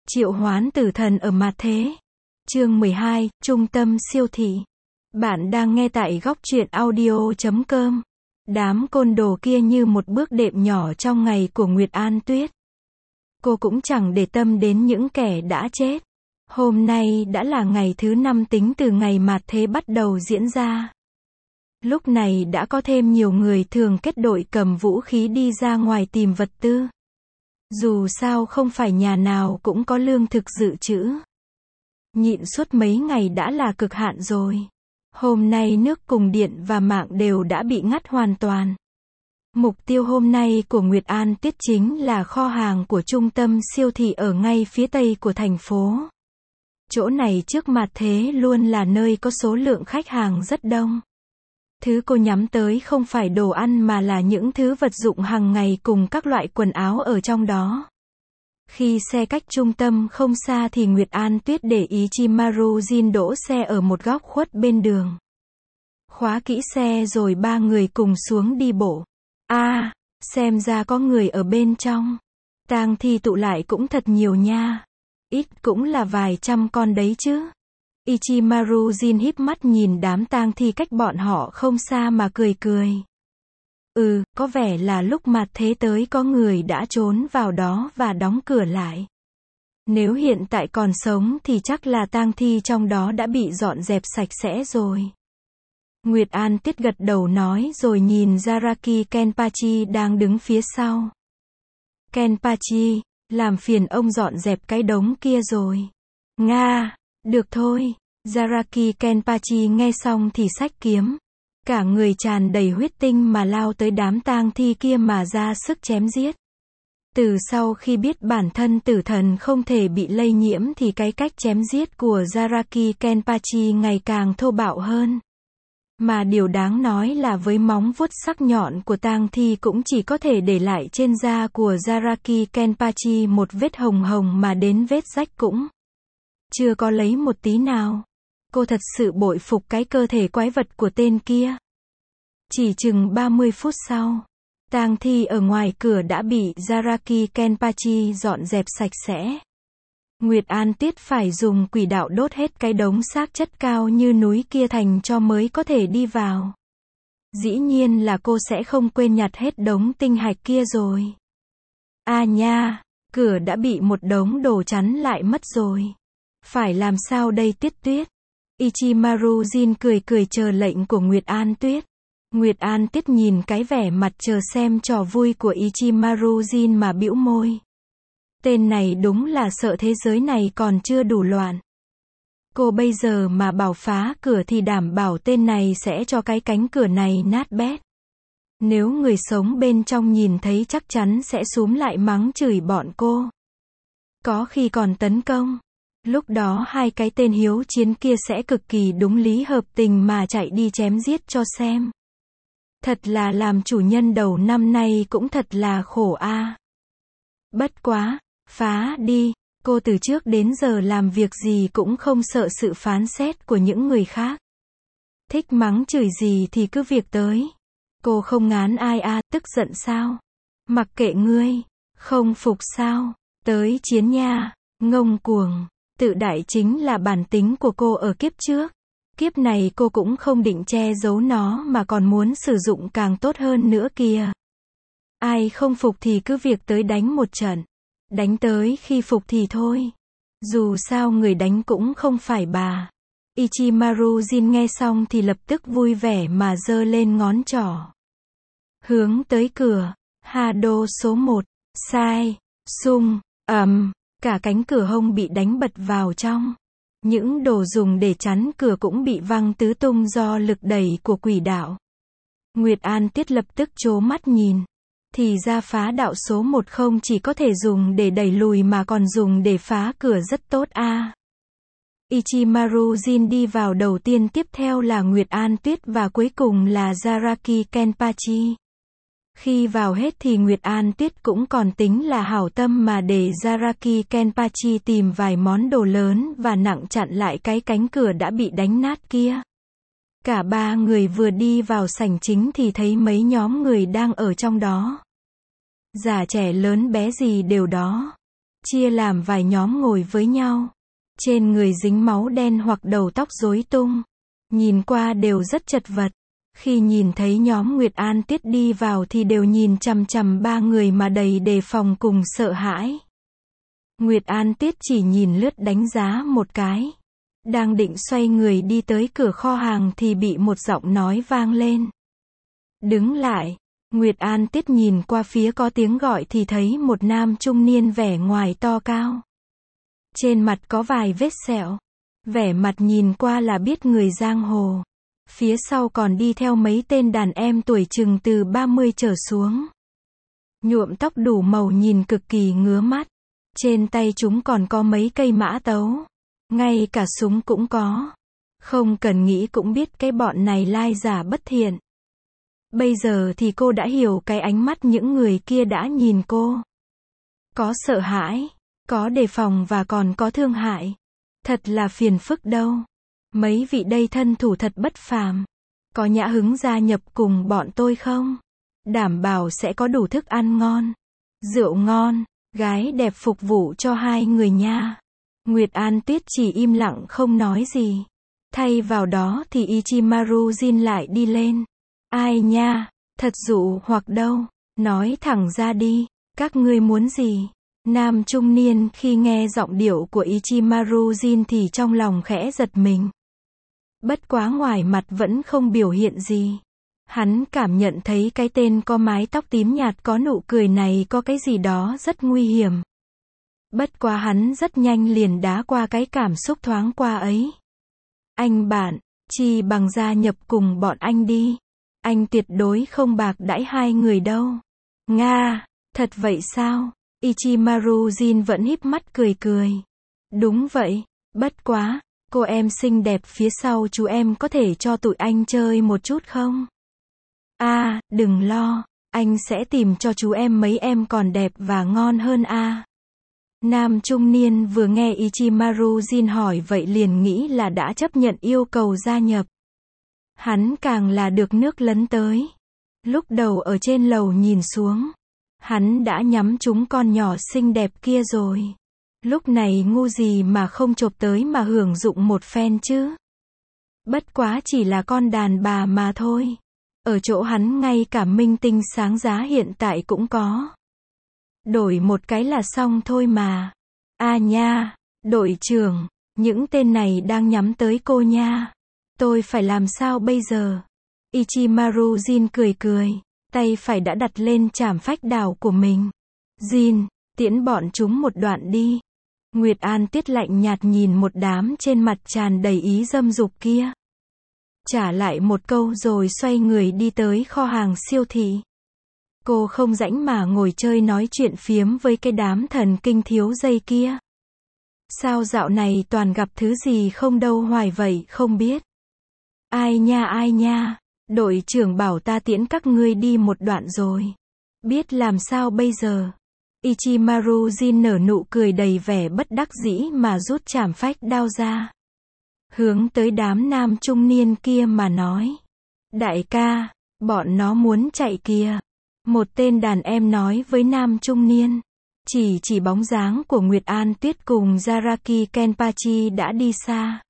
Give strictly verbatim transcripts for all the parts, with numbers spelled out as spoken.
Triệu hoán tử thần ở mặt thế. Chương mười hai, Trung tâm siêu thị. Bạn đang nghe tại góc truyện audio chấm com. Đám côn đồ kia như một bước đệm nhỏ trong ngày của Nguyệt An Tuyết. Cô cũng chẳng để tâm đến những kẻ đã chết. Hôm nay đã là ngày thứ năm tính từ ngày mạt thế bắt đầu diễn ra. Lúc này đã có thêm nhiều người thường kết đội cầm vũ khí đi ra ngoài tìm vật tư. Dù sao không phải nhà nào cũng có lương thực dự trữ. Nhịn suốt mấy ngày đã là cực hạn rồi. Hôm nay nước cùng điện và mạng đều đã bị ngắt hoàn toàn. Mục tiêu hôm nay của Nguyệt An Tuyết chính là kho hàng của trung tâm siêu thị ở ngay phía tây của thành phố. Chỗ này trước mặt thế luôn là nơi có số lượng khách hàng rất đông. Thứ cô nhắm tới không phải đồ ăn mà là những thứ vật dụng hàng ngày cùng các loại quần áo ở trong đó. Khi xe cách trung tâm không xa thì Nguyệt An Tuyết để ý Ichimaru Jin đỗ xe ở một góc khuất bên đường. Khóa kỹ xe rồi ba người cùng xuống đi bộ. A, à, xem ra có người ở bên trong. Tang thi tụ lại cũng thật nhiều nha. Ít cũng là vài trăm con đấy chứ. Ichimaru Jin híp mắt nhìn đám tang thi cách bọn họ không xa mà cười cười. Ừ, có vẻ là lúc mạt thế tới có người đã trốn vào đó và đóng cửa lại. Nếu hiện tại còn sống thì chắc là tang thi trong đó đã bị dọn dẹp sạch sẽ rồi. Nguyệt An Tuyết gật đầu nói rồi nhìn Zaraki Kenpachi đang đứng phía sau. Kenpachi, làm phiền ông dọn dẹp cái đống kia rồi. Nga, được thôi. Zaraki Kenpachi nghe xong thì xách kiếm. Cả người tràn đầy huyết tinh mà lao tới đám tang thi kia mà ra sức chém giết. Từ sau khi biết bản thân tử thần không thể bị lây nhiễm thì cái cách chém giết của Zaraki Kenpachi ngày càng thô bạo hơn. Mà điều đáng nói là với móng vuốt sắc nhọn của tang thi cũng chỉ có thể để lại trên da của Zaraki Kenpachi một vết hồng hồng mà đến vết rách cũng chưa có lấy một tí nào. Cô thật sự bội phục cái cơ thể quái vật của tên kia. Chỉ chừng ba mươi phút sau, tang thi ở ngoài cửa đã bị Zaraki Kenpachi dọn dẹp sạch sẽ. Nguyệt An Tuyết phải dùng quỷ đạo đốt hết cái đống xác chất cao như núi kia thành cho mới có thể đi vào. Dĩ nhiên là cô sẽ không quên nhặt hết đống tinh hạch kia rồi. À nha, cửa đã bị một đống đồ chắn lại mất rồi. Phải làm sao đây Tuyết Tuyết? Ichimaru Jin cười cười chờ lệnh của Nguyệt An Tuyết. Nguyệt An Tuyết nhìn cái vẻ mặt chờ xem trò vui của Ichimaru Jin mà bĩu môi. Tên này đúng là sợ thế giới này còn chưa đủ loạn. Cô bây giờ mà bảo phá cửa thì đảm bảo tên này sẽ cho cái cánh cửa này nát bét. Nếu người sống bên trong nhìn thấy chắc chắn sẽ xúm lại mắng chửi bọn cô. Có khi còn tấn công. Lúc đó hai cái tên hiếu chiến kia sẽ cực kỳ đúng lý hợp tình mà chạy đi chém giết cho xem. Thật là làm chủ nhân đầu năm nay cũng thật là khổ a. À. Bất quá, phá đi, cô từ trước đến giờ làm việc gì cũng không sợ sự phán xét của những người khác. Thích mắng chửi gì thì cứ việc tới. Cô không ngán ai a, à, tức giận sao? Mặc kệ ngươi, không phục sao? Tới chiến nha, ngông cuồng. Tự đại chính là bản tính của cô ở kiếp trước. Kiếp này cô cũng không định che giấu nó mà còn muốn sử dụng càng tốt hơn nữa kìa. Ai không phục thì cứ việc tới đánh một trận. Đánh tới khi phục thì thôi. Dù sao người đánh cũng không phải bà. Ichimaru Jin nghe xong thì lập tức vui vẻ mà giơ lên ngón trỏ. Hướng tới cửa. Hado số một. Sai. Sung. ầm. Cả cánh cửa hông bị đánh bật vào trong. Những đồ dùng để chắn cửa cũng bị văng tứ tung do lực đẩy của quỷ đạo. Nguyệt An Tuyết lập tức trố mắt nhìn. Thì ra phá đạo số một không chỉ có thể dùng để đẩy lùi mà còn dùng để phá cửa rất tốt a. À. Ichimaru Jin đi vào đầu tiên, tiếp theo là Nguyệt An Tuyết và cuối cùng là Zaraki Kenpachi. Khi vào hết thì Nguyệt An Tuyết cũng còn tính là hảo tâm mà để Zaraki Kenpachi tìm vài món đồ lớn và nặng chặn lại cái cánh cửa đã bị đánh nát kia. Cả ba người vừa đi vào sảnh chính thì thấy mấy nhóm người đang ở trong đó. Già trẻ lớn bé gì đều đó. chia làm vài nhóm ngồi với nhau. Trên người dính máu đen hoặc đầu tóc rối tung. Nhìn qua đều rất chật vật. Khi nhìn thấy nhóm Nguyệt An Tiết đi vào thì đều nhìn chằm chằm ba người mà đầy đề phòng cùng sợ hãi. Nguyệt An Tiết chỉ nhìn lướt đánh giá một cái. Đang định xoay người đi tới cửa kho hàng thì bị một giọng nói vang lên. Đứng lại. Nguyệt An Tiết nhìn qua phía có tiếng gọi thì thấy một nam trung niên vẻ ngoài to cao. Trên mặt có vài vết sẹo. Vẻ mặt nhìn qua là biết người giang hồ. Phía sau còn đi theo mấy tên đàn em tuổi chừng từ ba mươi trở xuống. Nhuộm tóc đủ màu nhìn cực kỳ ngứa mắt. Trên tay chúng còn có mấy cây mã tấu. Ngay cả súng cũng có. Không cần nghĩ cũng biết cái bọn này lai giả bất thiện. Bây giờ thì cô đã hiểu cái ánh mắt những người kia đã nhìn cô. Có sợ hãi, có đề phòng và còn có thương hại. Thật là phiền phức đâu. Mấy vị đây thân thủ thật bất phàm. Có nhã hứng gia nhập cùng bọn tôi không? Đảm bảo sẽ có đủ thức ăn ngon, rượu ngon, gái đẹp phục vụ cho hai người nha. Nguyệt An Tiết chỉ im lặng không nói gì. Thay vào đó thì Ichimaru Jin lại đi lên. Ai nha, thật dụ hoặc đâu, nói thẳng ra đi, các ngươi muốn gì? Nam trung niên khi nghe giọng điệu của Ichimaru Jin thì trong lòng khẽ giật mình. Bất quá ngoài mặt vẫn không biểu hiện gì. Hắn cảm nhận thấy cái tên có mái tóc tím nhạt có nụ cười này có cái gì đó rất nguy hiểm. Bất quá hắn rất nhanh liền đá qua cái cảm xúc thoáng qua ấy. Anh bạn, chi bằng gia nhập cùng bọn anh đi. Anh tuyệt đối không bạc đãi hai người đâu. Nga, thật vậy sao? Ichimaru Jin vẫn híp mắt cười cười. Đúng vậy, bất quá, cô em xinh đẹp phía sau chú em có thể cho tụi anh chơi một chút không? À, đừng lo, anh sẽ tìm cho chú em mấy em còn đẹp và ngon hơn a. À. Nam trung niên vừa nghe Ichimaru Jin hỏi vậy liền nghĩ là đã chấp nhận yêu cầu gia nhập. Hắn càng là được nước lấn tới. Lúc đầu ở trên lầu nhìn xuống, hắn đã nhắm trúng con nhỏ xinh đẹp kia rồi. Lúc này ngu gì mà không chộp tới mà hưởng dụng một phen chứ. Bất quá chỉ là con đàn bà mà thôi. Ở chỗ hắn ngay cả minh tinh sáng giá hiện tại cũng có. Đổi một cái là xong thôi mà. À nha, đội trưởng, những tên này đang nhắm tới cô nha. Tôi phải làm sao bây giờ? Ichimaru Jin cười cười, tay phải đã đặt lên trảm phách đào của mình. Jin, tiễn bọn chúng một đoạn đi. Nguyệt An Tiết lạnh nhạt nhìn một đám trên mặt tràn đầy ý dâm dục kia. Trả lại một câu rồi xoay người đi tới kho hàng siêu thị. Cô không rảnh mà ngồi chơi nói chuyện phiếm với cái đám thần kinh thiếu dây kia. Sao dạo này toàn gặp thứ gì không đâu hoài vậy không biết. Ai nha ai nha, đội trưởng bảo ta tiễn các ngươi đi một đoạn rồi. Biết làm sao bây giờ? Ichimaru Jin nở nụ cười đầy vẻ bất đắc dĩ mà rút trảm phách đao ra. Hướng tới đám nam trung niên kia mà nói. Đại ca, bọn nó muốn chạy kìa. Một tên đàn em nói với nam trung niên. Chỉ chỉ bóng dáng của Nguyệt An Tuyết cùng Zaraki Kenpachi đã đi xa.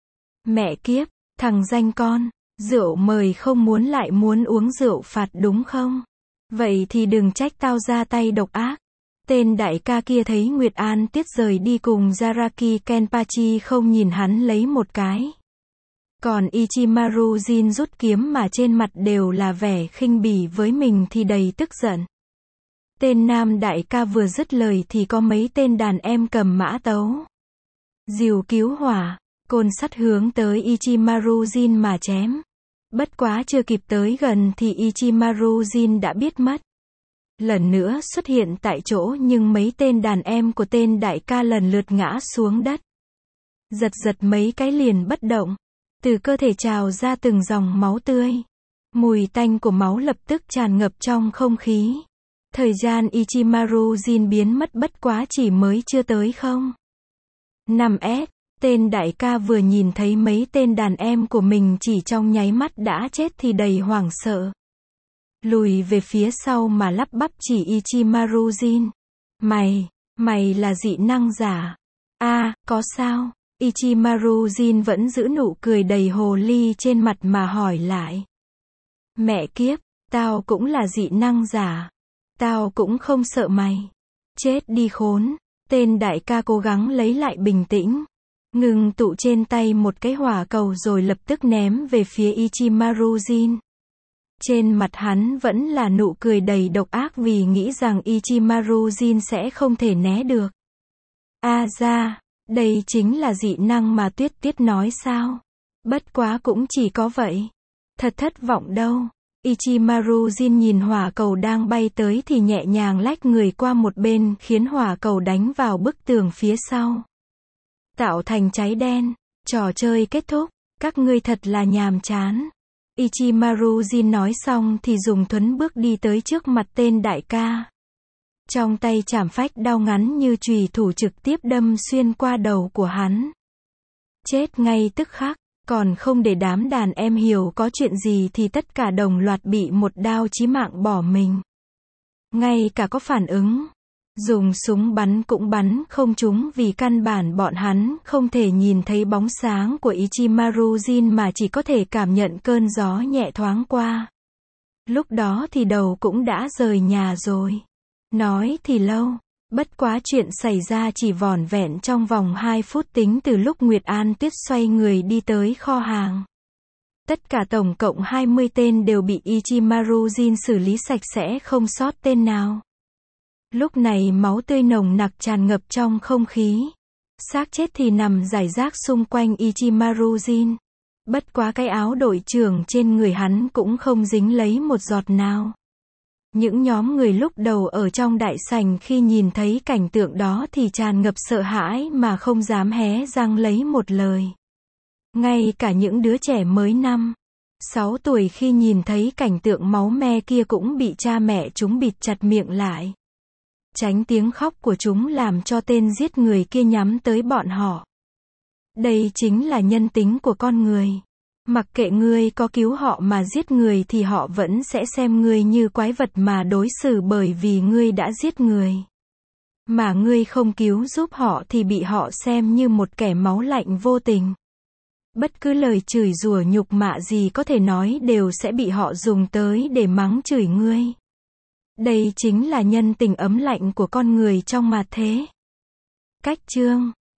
Mẹ kiếp, thằng danh con, rượu mời không muốn lại muốn uống rượu phạt đúng không? Vậy thì đừng trách tao ra tay độc ác. Tên đại ca kia thấy Nguyệt An Tiết rời đi cùng Zaraki Kenpachi không nhìn hắn lấy một cái. Còn Ichimaru Jin rút kiếm mà trên mặt đều là vẻ khinh bỉ với mình thì đầy tức giận. Tên nam đại ca vừa dứt lời thì có mấy tên đàn em cầm mã tấu. Diều cứu hỏa, côn sắt hướng tới Ichimaru Jin mà chém. Bất quá chưa kịp tới gần thì Ichimaru Jin đã biết mất. Lần nữa xuất hiện tại chỗ nhưng mấy tên đàn em của tên đại ca lần lượt ngã xuống đất. Giật giật mấy cái liền bất động. Từ cơ thể trào ra từng dòng máu tươi. Mùi tanh của máu lập tức tràn ngập trong không khí. Thời gian Ichimaru Jin biến mất bất quá chỉ mới chưa tới không. năm S, tên đại ca vừa nhìn thấy mấy tên đàn em của mình chỉ trong nháy mắt đã chết thì đầy hoảng sợ. Lùi về phía sau mà lắp bắp chỉ Ichimaru Jin. Mày, Mày là dị năng giả? À, có sao? Ichimaru Jin vẫn giữ nụ cười đầy hồ ly trên mặt mà hỏi lại. Mẹ kiếp, tao cũng là dị năng giả. Tao cũng không sợ mày. Chết đi khốn. Tên đại ca cố gắng lấy lại bình tĩnh. Ngừng tụ trên tay một cái hỏa cầu rồi lập tức ném về phía Ichimaru Jin. Trên mặt hắn vẫn là nụ cười đầy độc ác vì nghĩ rằng Ichimaru Jin sẽ không thể né được. A ra, đây chính là dị năng mà Tuyết Tuyết nói sao? Bất quá cũng chỉ có vậy. Thật thất vọng đâu. Ichimaru Jin nhìn hỏa cầu đang bay tới thì nhẹ nhàng lách người qua một bên khiến hỏa cầu đánh vào bức tường phía sau. Tạo thành cháy đen. Trò chơi kết thúc. Các ngươi thật là nhàm chán. Ichimaru Jin nói xong thì dùng thuấn bước đi tới trước mặt tên đại ca. Trong tay chảm phách đao ngắn như chùy thủ trực tiếp đâm xuyên qua đầu của hắn. Chết ngay tức khắc, còn không để đám đàn em hiểu có chuyện gì thì tất cả đồng loạt bị một đao chí mạng bỏ mình. Ngay cả có phản ứng. Dùng súng bắn cũng bắn không trúng vì căn bản bọn hắn không thể nhìn thấy bóng sáng của Ichimaru Jin mà chỉ có thể cảm nhận cơn gió nhẹ thoáng qua. Lúc đó thì đầu cũng đã rời nhà rồi. Nói thì lâu, bất quá chuyện xảy ra chỉ vỏn vẹn trong vòng hai phút tính từ lúc Nguyệt An Tuyết xoay người đi tới kho hàng. Tất cả tổng cộng hai mươi tên đều bị Ichimaru Jin xử lý sạch sẽ không sót tên nào. Lúc này máu tươi nồng nặc tràn ngập trong không khí. Xác chết thì nằm rải rác xung quanh Ichimaru Jin. Bất quá cái áo đội trưởng trên người hắn cũng không dính lấy một giọt nào. Những nhóm người lúc đầu ở trong đại sảnh khi nhìn thấy cảnh tượng đó thì tràn ngập sợ hãi mà không dám hé răng lấy một lời. Ngay cả những đứa trẻ mới năm, sáu tuổi khi nhìn thấy cảnh tượng máu me kia cũng bị cha mẹ chúng bịt chặt miệng lại. Tránh tiếng khóc của chúng làm cho tên giết người kia nhắm tới bọn họ. Đây chính là nhân tính của con người. Mặc kệ ngươi có cứu họ mà giết người thì họ vẫn sẽ xem ngươi như quái vật mà đối xử bởi vì ngươi đã giết người. Mà ngươi không cứu giúp họ thì bị họ xem như một kẻ máu lạnh vô tình. Bất cứ lời chửi rủa nhục mạ gì có thể nói đều sẽ bị họ dùng tới để mắng chửi ngươi. Đây chính là nhân tình ấm lạnh của con người trong mặt thế. Cách chương